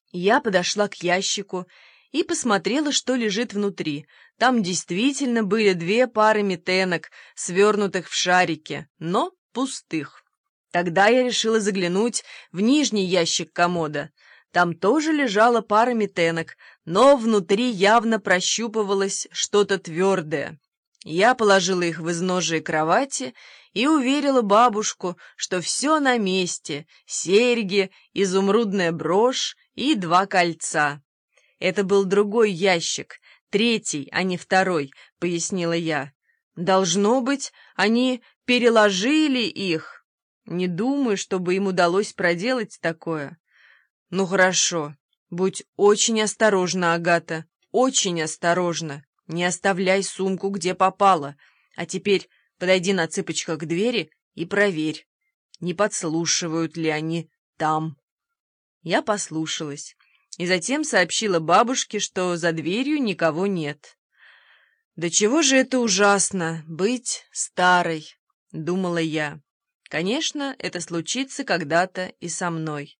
Я подошла к ящику и посмотрела, что лежит внутри. Там действительно были 2 пары митенок, свернутых в шарики, но пустых. Тогда я решила заглянуть в нижний ящик комода. Там тоже лежала пара митенок, но внутри явно прощупывалось что-то твердое. Я положила их в изножие кровати и уверила бабушку, что все на месте: серьги, изумрудная брошь и 2 кольца. «Это был другой ящик, 3-й, а не 2-й», — пояснила я. «Должно быть, они переложили их. Не думаю, чтобы им удалось проделать такое». «Ну хорошо, будь очень осторожна, Агата, очень осторожна. Не оставляй сумку, где попало. А теперь подойди на цыпочках к двери и проверь, не подслушивают ли они там». Я послушалась и затем сообщила бабушке, что за дверью никого нет. «Да чего же это ужасно — быть старой», — думала я. «Конечно, это случится когда-то и со мной».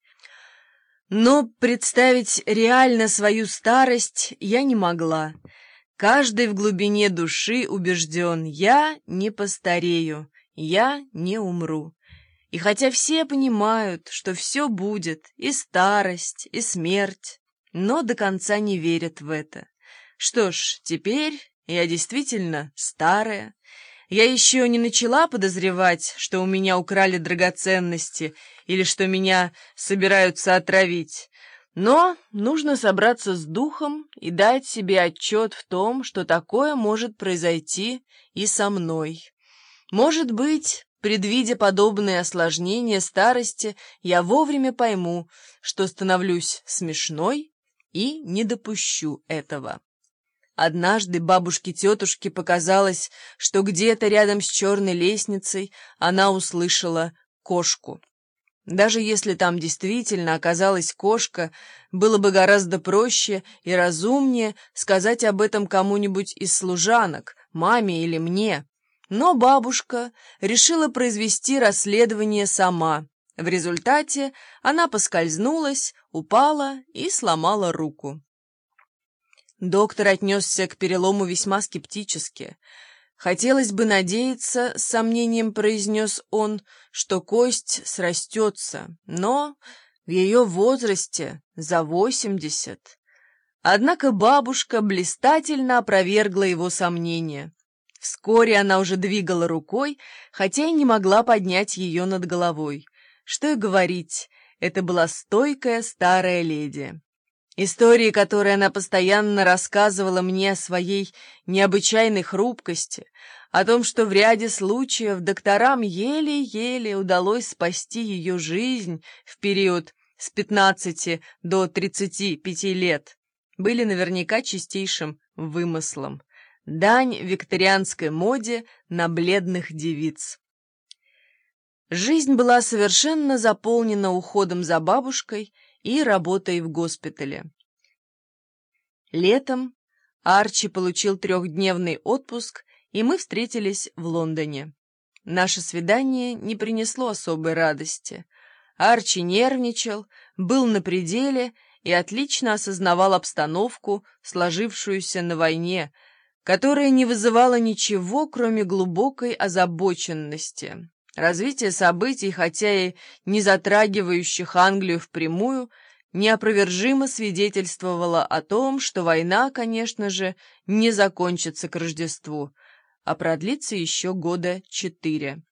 Но представить реально свою старость я не могла. Каждый в глубине души убежден: я не постарею, я не умру. И хотя все понимают, что все будет, и старость, и смерть, но до конца не верят в это. Что ж, теперь я действительно старая. Я еще не начала подозревать, что у меня украли драгоценности или что меня собираются отравить. Но нужно собраться с духом и дать себе отчет в том, что такое может произойти и со мной. Может быть, предвидя подобные осложнения старости, я вовремя пойму, что становлюсь смешной и не допущу этого. Однажды бабушке-тетушке показалось, что где-то рядом с черной лестницей она услышала кошку. Даже если там действительно оказалась кошка, было бы гораздо проще и разумнее сказать об этом кому-нибудь из служанок, маме или мне. Но бабушка решила произвести расследование сама. В результате она поскользнулась, упала и сломала руку. Доктор отнесся к перелому весьма скептически. «Хотелось бы надеяться, — с сомнением произнес он, — что кость срастется, но в ее возрасте за 80». Однако бабушка блистательно опровергла его сомнения. Вскоре она уже двигала рукой, хотя и не могла поднять ее над головой. Что и говорить, это была стойкая старая леди. Истории, которые она постоянно рассказывала мне о своей необычайной хрупкости, о том, что в ряде случаев докторам еле-еле удалось спасти ее жизнь в период с 15 до 35 лет, были наверняка чистейшим вымыслом. Дань викторианской моде на бледных девиц. Жизнь была совершенно заполнена уходом за бабушкой и работой в госпитале. Летом Арчи получил 3-дневный отпуск, и мы встретились в Лондоне. Наше свидание не принесло особой радости. Арчи нервничал, был на пределе и отлично осознавал обстановку, сложившуюся на войне, которая не вызывала ничего, кроме глубокой озабоченности. Развитие событий, хотя и не затрагивающих Англию впрямую, неопровержимо свидетельствовало о том, что война, конечно же, не закончится к Рождеству, а продлится еще 4 года.